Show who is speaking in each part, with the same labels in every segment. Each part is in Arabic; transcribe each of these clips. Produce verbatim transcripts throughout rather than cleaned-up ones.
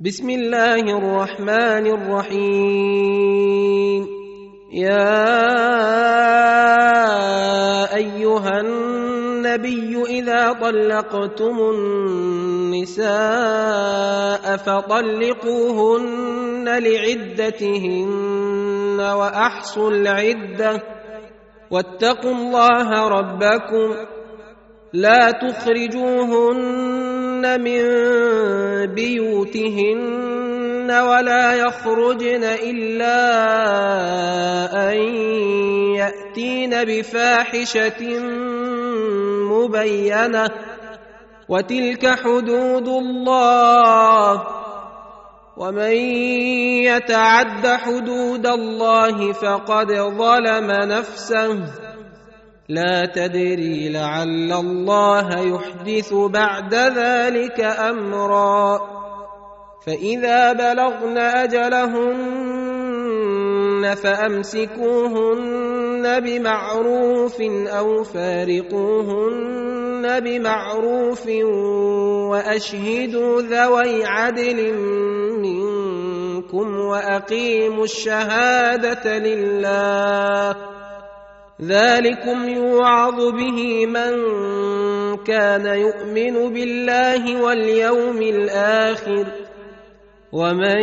Speaker 1: بسم الله الرحمن الرحيم. يا أيها النبي إذا طلقتم النساء فطلقوهن لعدتهن وأحصوا العدة واتقوا الله ربكم لا تخرجوهن من بيوتهن ولا يخرجن إلا أن يأتين بفاحشة مبينة وتلك حدود الله ومن يتعد حدود الله فقد ظلم نفسه لا تدري لعل الله يحدث بعد ذلك أمرا. فإذا بلغن أجلهن فأمسكوهن بمعروف أو فارقوهن بمعروف وأشهدوا ذوي عدل منكم وأقيموا الشهادة لله ذلكم يوعظ به من كان يؤمن بالله واليوم الآخر ومن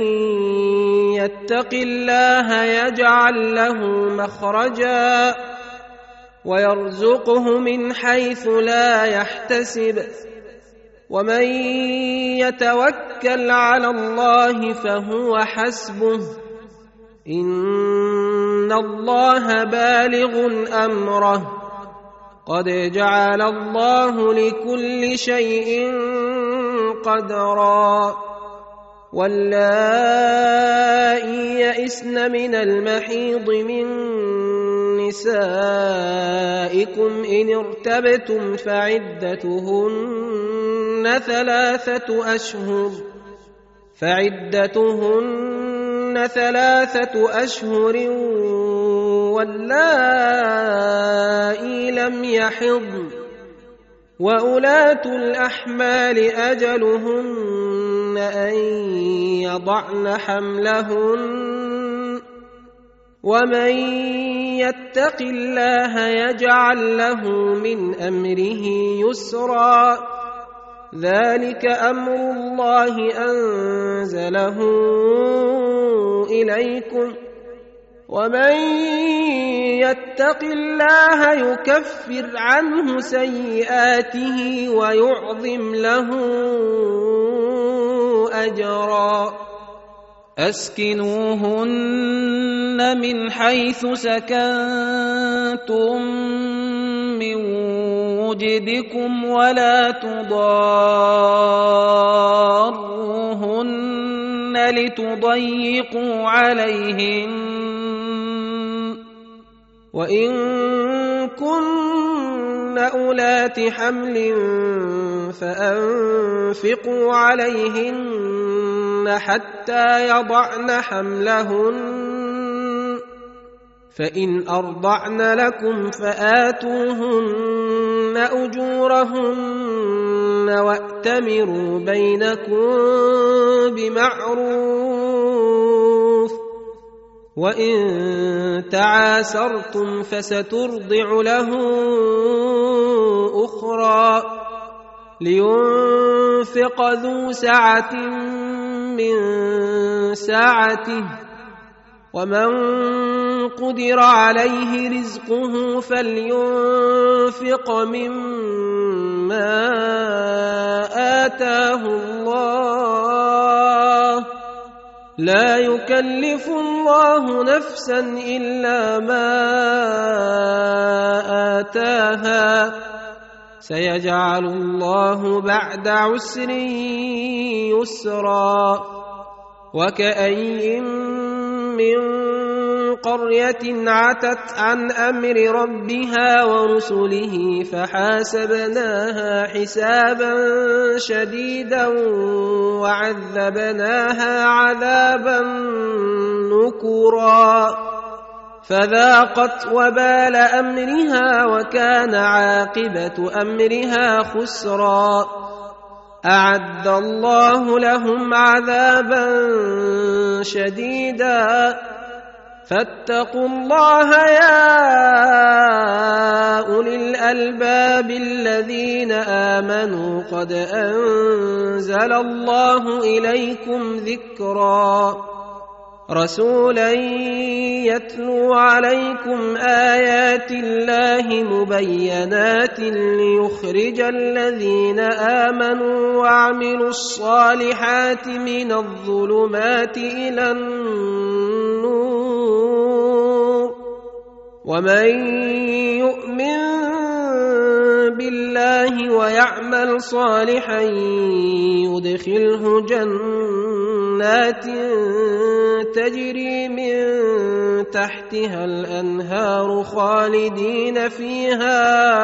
Speaker 1: يتق الله يجعل له مخرجا ويرزقه من حيث لا يحتسب ومن يتوكل على الله فهو حسبه إن الله بالغ أمره قد جعل الله لكل شيء قدرا. واللائي يئسن من المحيض من نسائكم إن ارتبتم فعدتهن ثلاثة أشهر فعدتهن ثلاثة أشهر واللائي لم يحضن وأولاة الأحمال أجلهن أن يضعن حملهن ومن يتق الله يجعل له من أمره يسرا ذلك أمر الله أنزله إليكم ومن يتق الله يكفر عنه سيئاته ويعظم له أجرا.
Speaker 2: أسكنوهن من حيث سكنتم من وجدكم ولا تضاروهن لتضيقوا عليهن وإن كن أولات حمل فأنفقوا عليهن حتى يضعن حملهن فإن أرضعن لكم فآتوهن أجورهن وأتمروا بينكم بمعروف وإن تعاسرتم فسترضع له أخرى لينفق ذو سعة من سعته ومن قدر عليه رزقه فلينفق مما آتاه الله لا يكلف الله نفسا إلا ما آتاها سيجعل الله بعد عسر يسرا. وكأين من قرية عتت عن أمر ربها ورسله فحاسبناها حسابا شديدا وعذبناها عذابا نكرا فذاقت وبال أمرها وكان عاقبة أمرها خسرا.
Speaker 1: أعد الله لهم عذابا شديدا فاتقوا الله يا أولي الألباب الذين آمنوا قد أنزل الله إليكم ذكرا رسولا يتلو عليكم آيات الله مبينات ليخرج الذين آمنوا وعملوا الصالحات من الظلمات إلى النور ومن يؤمن بالله ويعمل صالحا يدخله جنات تجري من تحتها الأنهار خالدين فيها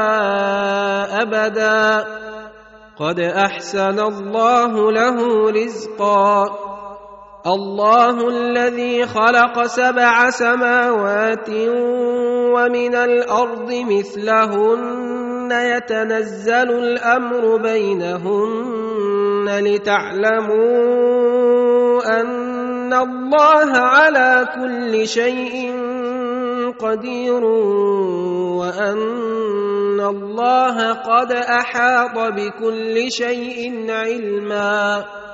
Speaker 1: أبدا قد أحسن الله له رزقا الله الذي خلق سبع سماوات ومن الأرض مثلهن يتنزل الأمر بينهن لتعلموا أن الله على كل شيء قدير وأن الله قد أحاط بكل شيء علما